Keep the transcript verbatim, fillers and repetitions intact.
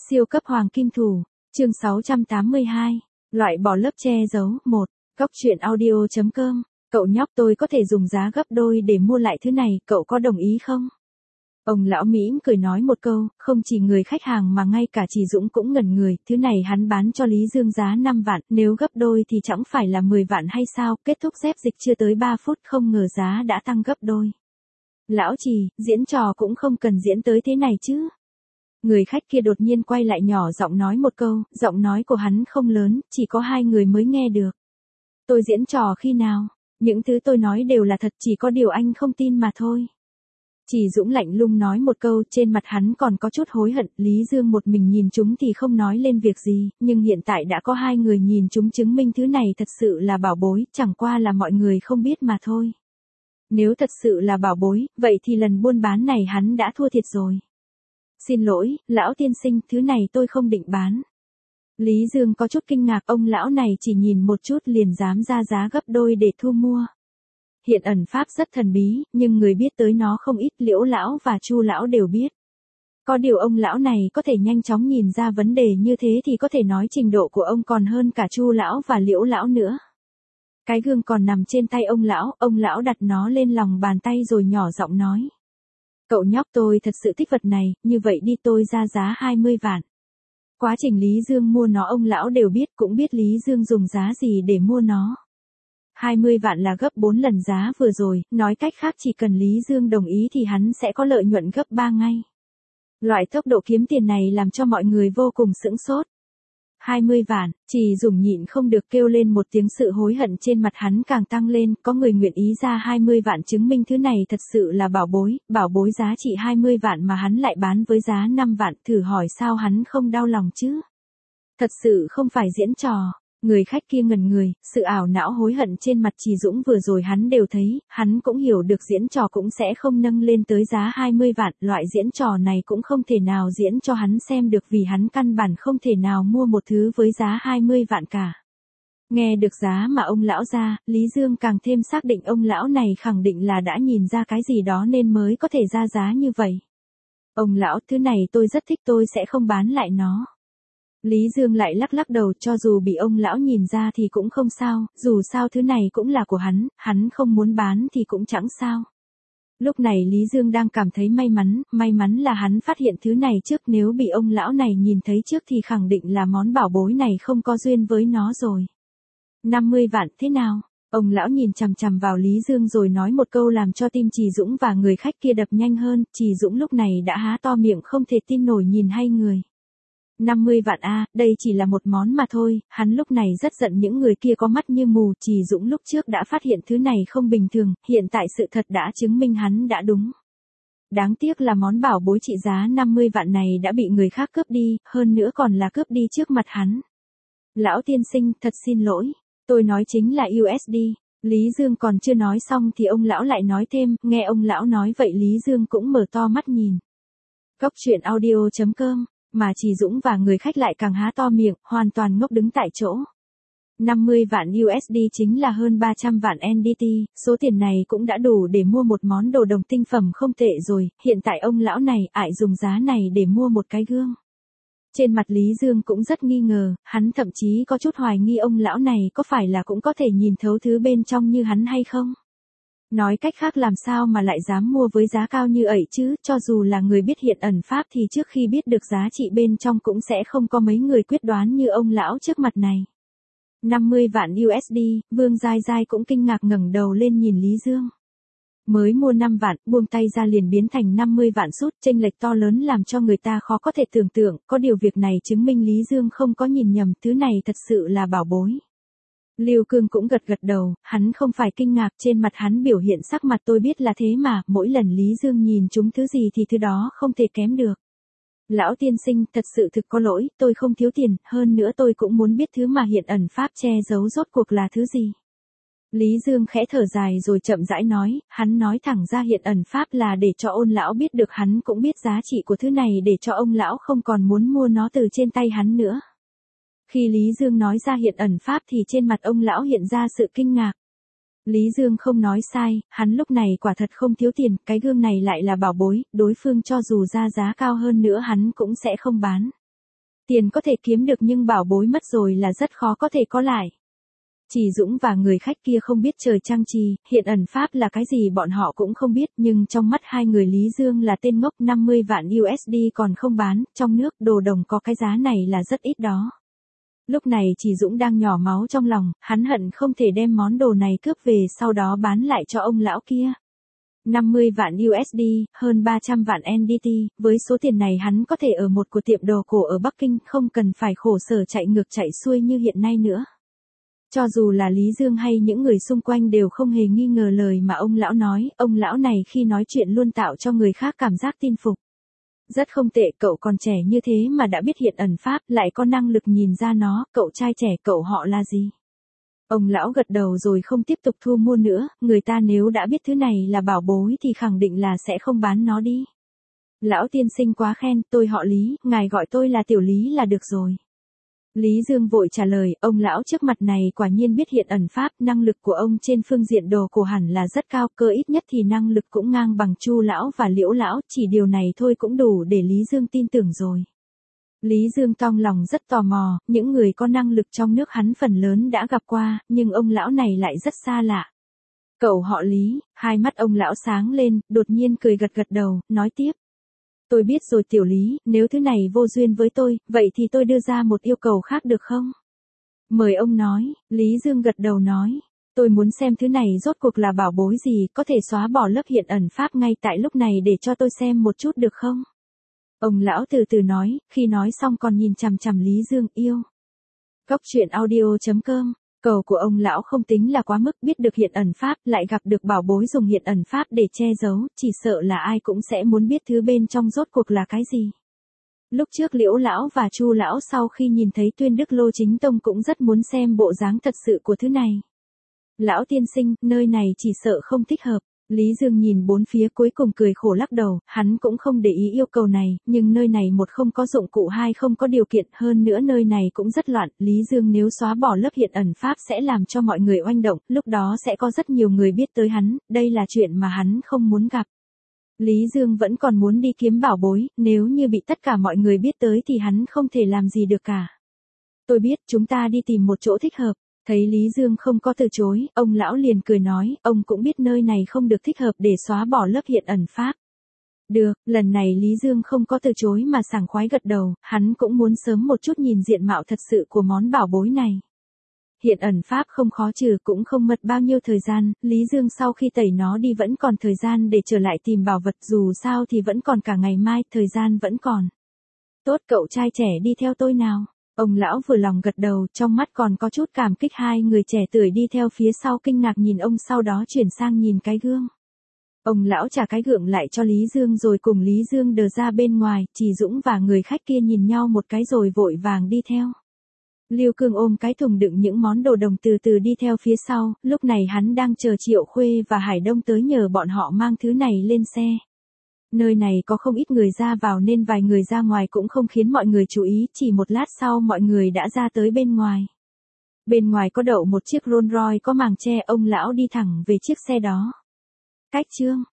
Siêu cấp hoàng kim thủ, chương sáu trăm tám mươi hai, loại bỏ lớp che giấu, một, Cóc truyện audio chấm com, cậu nhóc tôi có thể dùng giá gấp đôi để mua lại thứ này, cậu có đồng ý không? Ông lão mỉm cười nói một câu, không chỉ người khách hàng mà ngay cả chị Dũng cũng ngẩn người, thứ này hắn bán cho Lý Dương giá năm vạn, nếu gấp đôi thì chẳng phải là mười vạn hay sao, kết thúc dép dịch chưa tới ba phút không ngờ giá đã tăng gấp đôi. Lão trì, diễn trò cũng không cần diễn tới thế này chứ. Người khách kia đột nhiên quay lại nhỏ giọng nói một câu, giọng nói của hắn không lớn, chỉ có hai người mới nghe được. Tôi diễn trò khi nào? Những thứ tôi nói đều là thật, chỉ có điều anh không tin mà thôi. Chỉ Dũng lạnh lùng nói một câu, trên mặt hắn còn có chút hối hận, Lý Dương một mình nhìn chúng thì không nói lên việc gì, nhưng hiện tại đã có hai người nhìn chúng chứng minh thứ này thật sự là bảo bối, chẳng qua là mọi người không biết mà thôi. Nếu thật sự là bảo bối, vậy thì lần buôn bán này hắn đã thua thiệt rồi. Xin lỗi, lão tiên sinh, thứ này tôi không định bán. Lý Dương có chút kinh ngạc, ông lão này chỉ nhìn một chút liền dám ra giá gấp đôi để thu mua. Hiện ẩn pháp rất thần bí, nhưng người biết tới nó không ít, Liễu lão và Chu lão đều biết. Có điều ông lão này có thể nhanh chóng nhìn ra vấn đề như thế thì có thể nói trình độ của ông còn hơn cả Chu lão và Liễu lão nữa. Cái gương còn nằm trên tay ông lão, ông lão đặt nó lên lòng bàn tay rồi nhỏ giọng nói. Cậu nhóc tôi thật sự thích vật này, như vậy đi tôi ra giá hai mươi vạn. Quá trình Lý Dương mua nó ông lão đều biết, cũng biết Lý Dương dùng giá gì để mua nó. hai mươi vạn là gấp bốn lần giá vừa rồi, nói cách khác chỉ cần Lý Dương đồng ý thì hắn sẽ có lợi nhuận gấp ba ngay. Loại tốc độ kiếm tiền này làm cho mọi người vô cùng sững sốt. hai mươi vạn, chỉ Dũng nhịn không được kêu lên một tiếng, sự hối hận trên mặt hắn càng tăng lên, có người nguyện ý ra hai mươi vạn chứng minh thứ này thật sự là bảo bối, bảo bối giá trị hai mươi vạn mà hắn lại bán với giá năm vạn, thử hỏi sao hắn không đau lòng chứ? Thật sự không phải diễn trò. Người khách kia ngẩn người, sự ảo não hối hận trên mặt Trì Dũng vừa rồi hắn đều thấy, hắn cũng hiểu được diễn trò cũng sẽ không nâng lên tới giá hai mươi vạn, loại diễn trò này cũng không thể nào diễn cho hắn xem được vì hắn căn bản không thể nào mua một thứ với giá hai mươi vạn cả. Nghe được giá mà ông lão ra, Lý Dương càng thêm xác định ông lão này khẳng định là đã nhìn ra cái gì đó nên mới có thể ra giá như vậy. Ông lão, thứ này tôi rất thích, tôi sẽ không bán lại nó. Lý Dương lại lắc lắc đầu, cho dù bị ông lão nhìn ra thì cũng không sao, dù sao thứ này cũng là của hắn, hắn không muốn bán thì cũng chẳng sao. Lúc này Lý Dương đang cảm thấy may mắn, may mắn là hắn phát hiện thứ này trước, nếu bị ông lão này nhìn thấy trước thì khẳng định là món bảo bối này không có duyên với nó rồi. năm mươi vạn thế nào? Ông lão nhìn chằm chằm vào Lý Dương rồi nói một câu làm cho tim Trì Dũng và người khách kia đập nhanh hơn, Trì Dũng lúc này đã há to miệng không thể tin nổi nhìn hai người. năm mươi vạn a, à, đây chỉ là một món mà thôi, hắn lúc này rất giận những người kia có mắt như mù, Trì Dũng lúc trước đã phát hiện thứ này không bình thường, hiện tại sự thật đã chứng minh hắn đã đúng. Đáng tiếc là món bảo bối trị giá năm mươi vạn này đã bị người khác cướp đi, hơn nữa còn là cướp đi trước mặt hắn. Lão tiên sinh, thật xin lỗi, tôi nói chính là u ét đê. Lý Dương còn chưa nói xong thì ông lão lại nói thêm, nghe ông lão nói vậy Lý Dương cũng mở to mắt nhìn. Cóc truyện audio chấm com. Mà Trì Dũng và người khách lại càng há to miệng, hoàn toàn ngốc đứng tại chỗ. năm mươi vạn u ét đê chính là hơn ba trăm vạn en đê tê, số tiền này cũng đã đủ để mua một món đồ đồng tinh phẩm không tệ rồi, hiện tại ông lão này ải dùng giá này để mua một cái gương. Trên mặt Lý Dương cũng rất nghi ngờ, hắn thậm chí có chút hoài nghi ông lão này có phải là cũng có thể nhìn thấu thứ bên trong như hắn hay không. Nói cách khác làm sao mà lại dám mua với giá cao như ẩy chứ, cho dù là người biết hiện ẩn pháp thì trước khi biết được giá trị bên trong cũng sẽ không có mấy người quyết đoán như ông lão trước mặt này. năm mươi vạn u ét đê, Vương Giai Giai cũng kinh ngạc ngẩng đầu lên nhìn Lý Dương. Mới mua năm vạn, buông tay ra liền biến thành năm mươi vạn sút, chênh lệch to lớn làm cho người ta khó có thể tưởng tượng, có điều việc này chứng minh Lý Dương không có nhìn nhầm, thứ này thật sự là bảo bối. Lưu Cương cũng gật gật đầu, hắn không phải kinh ngạc, trên mặt hắn biểu hiện sắc mặt tôi biết là thế mà, mỗi lần Lý Dương nhìn chúng thứ gì thì thứ đó không thể kém được. Lão tiên sinh, thật sự thực có lỗi, tôi không thiếu tiền, hơn nữa tôi cũng muốn biết thứ mà hiện ẩn pháp che giấu rốt cuộc là thứ gì. Lý Dương khẽ thở dài rồi chậm rãi nói, hắn nói thẳng ra hiện ẩn pháp là để cho ôn lão biết được, hắn cũng biết giá trị của thứ này để cho ông lão không còn muốn mua nó từ trên tay hắn nữa. Khi Lý Dương nói ra hiện ẩn pháp thì trên mặt ông lão hiện ra sự kinh ngạc. Lý Dương không nói sai, hắn lúc này quả thật không thiếu tiền, cái gương này lại là bảo bối, đối phương cho dù ra giá cao hơn nữa hắn cũng sẽ không bán. Tiền có thể kiếm được nhưng bảo bối mất rồi là rất khó có thể có lại. Chỉ Dũng và người khách kia không biết trời trăng trì, hiện ẩn pháp là cái gì bọn họ cũng không biết, nhưng trong mắt hai người Lý Dương là tên ngốc. Năm mươi vạn u ét đê còn không bán, trong nước đồ đồng có cái giá này là rất ít đó. Lúc này Chỉ Dũng đang nhỏ máu trong lòng, hắn hận không thể đem món đồ này cướp về sau đó bán lại cho ông lão kia. năm mươi vạn u ét đê, hơn ba trăm vạn en đê tê, với số tiền này hắn có thể ở một của tiệm đồ cổ ở Bắc Kinh, không cần phải khổ sở chạy ngược chạy xuôi như hiện nay nữa. Cho dù là Lý Dương hay những người xung quanh đều không hề nghi ngờ lời mà ông lão nói, ông lão này khi nói chuyện luôn tạo cho người khác cảm giác tin phục. Rất không tệ, cậu còn trẻ như thế mà đã biết hiện ẩn pháp, lại có năng lực nhìn ra nó, cậu trai trẻ, cậu họ là gì? Ông lão gật đầu rồi không tiếp tục thu mua nữa, người ta nếu đã biết thứ này là bảo bối thì khẳng định là sẽ không bán nó đi. Lão tiên sinh quá khen, tôi họ Lý, ngài gọi tôi là Tiểu Lý là được rồi. Lý Dương vội trả lời, ông lão trước mặt này quả nhiên biết hiện ẩn pháp, năng lực của ông trên phương diện đồ cổ hẳn là rất cao, cơ ít nhất thì năng lực cũng ngang bằng Chu lão và Liễu lão, chỉ điều này thôi cũng đủ để Lý Dương tin tưởng rồi. Lý Dương trong lòng rất tò mò, những người có năng lực trong nước hắn phần lớn đã gặp qua, nhưng ông lão này lại rất xa lạ. Cậu họ Lý, hai mắt ông lão sáng lên, đột nhiên cười gật gật đầu, nói tiếp. Tôi biết rồi Tiểu Lý, nếu thứ này vô duyên với tôi, vậy thì tôi đưa ra một yêu cầu khác được không? Mời ông nói, Lý Dương gật đầu nói. Tôi muốn xem thứ này rốt cuộc là bảo bối gì, có thể xóa bỏ lớp hiện ẩn pháp ngay tại lúc này để cho tôi xem một chút được không? Ông lão từ từ nói, khi nói xong còn nhìn chằm chằm Lý Dương, yêu. Góc truyện audio chấm com. Cầu của ông lão không tính là quá mức, biết được hiện ẩn pháp, lại gặp được bảo bối dùng hiện ẩn pháp để che giấu, chỉ sợ là ai cũng sẽ muốn biết thứ bên trong rốt cuộc là cái gì. Lúc trước Liễu lão và Chu lão sau khi nhìn thấy Tuyên Đức Lô Chính Tông cũng rất muốn xem bộ dáng thật sự của thứ này. Lão tiên sinh, nơi này chỉ sợ không thích hợp. Lý Dương nhìn bốn phía cuối cùng cười khổ lắc đầu, hắn cũng không để ý yêu cầu này, nhưng nơi này một không có dụng cụ, hai không có điều kiện, hơn nữa nơi này cũng rất loạn, Lý Dương nếu xóa bỏ lớp hiện ẩn pháp sẽ làm cho mọi người oanh động, lúc đó sẽ có rất nhiều người biết tới hắn, đây là chuyện mà hắn không muốn gặp. Lý Dương vẫn còn muốn đi kiếm bảo bối, nếu như bị tất cả mọi người biết tới thì hắn không thể làm gì được cả. Tôi biết, chúng ta đi tìm một chỗ thích hợp. Thấy Lý Dương không có từ chối, ông lão liền cười nói, ông cũng biết nơi này không được thích hợp để xóa bỏ lớp hiện ẩn pháp. Được, lần này Lý Dương không có từ chối mà sảng khoái gật đầu, hắn cũng muốn sớm một chút nhìn diện mạo thật sự của món bảo bối này. Hiện ẩn pháp không khó trừ cũng không mất bao nhiêu thời gian, Lý Dương sau khi tẩy nó đi vẫn còn thời gian để trở lại tìm bảo vật, dù sao thì vẫn còn cả ngày mai, thời gian vẫn còn. Tốt, cậu trai trẻ đi theo tôi nào. Ông lão vừa lòng gật đầu, trong mắt còn có chút cảm kích. Hai người trẻ tuổi đi theo phía sau kinh ngạc nhìn ông, sau đó chuyển sang nhìn cái gương. Ông lão trả cái gượng lại cho Lý Dương rồi cùng Lý Dương đờ ra bên ngoài, Chỉ Dũng và người khách kia nhìn nhau một cái rồi vội vàng đi theo. Lưu Cương ôm cái thùng đựng những món đồ đồng từ từ đi theo phía sau, lúc này hắn đang chờ Triệu Khuê và Hải Đông tới nhờ bọn họ mang thứ này lên xe. Nơi này có không ít người ra vào nên vài người ra ngoài cũng không khiến mọi người chú ý, chỉ một lát sau mọi người đã ra tới bên ngoài. Bên ngoài có đậu một chiếc Rolls Royce có màng che, ông lão đi thẳng về chiếc xe đó. Cách chương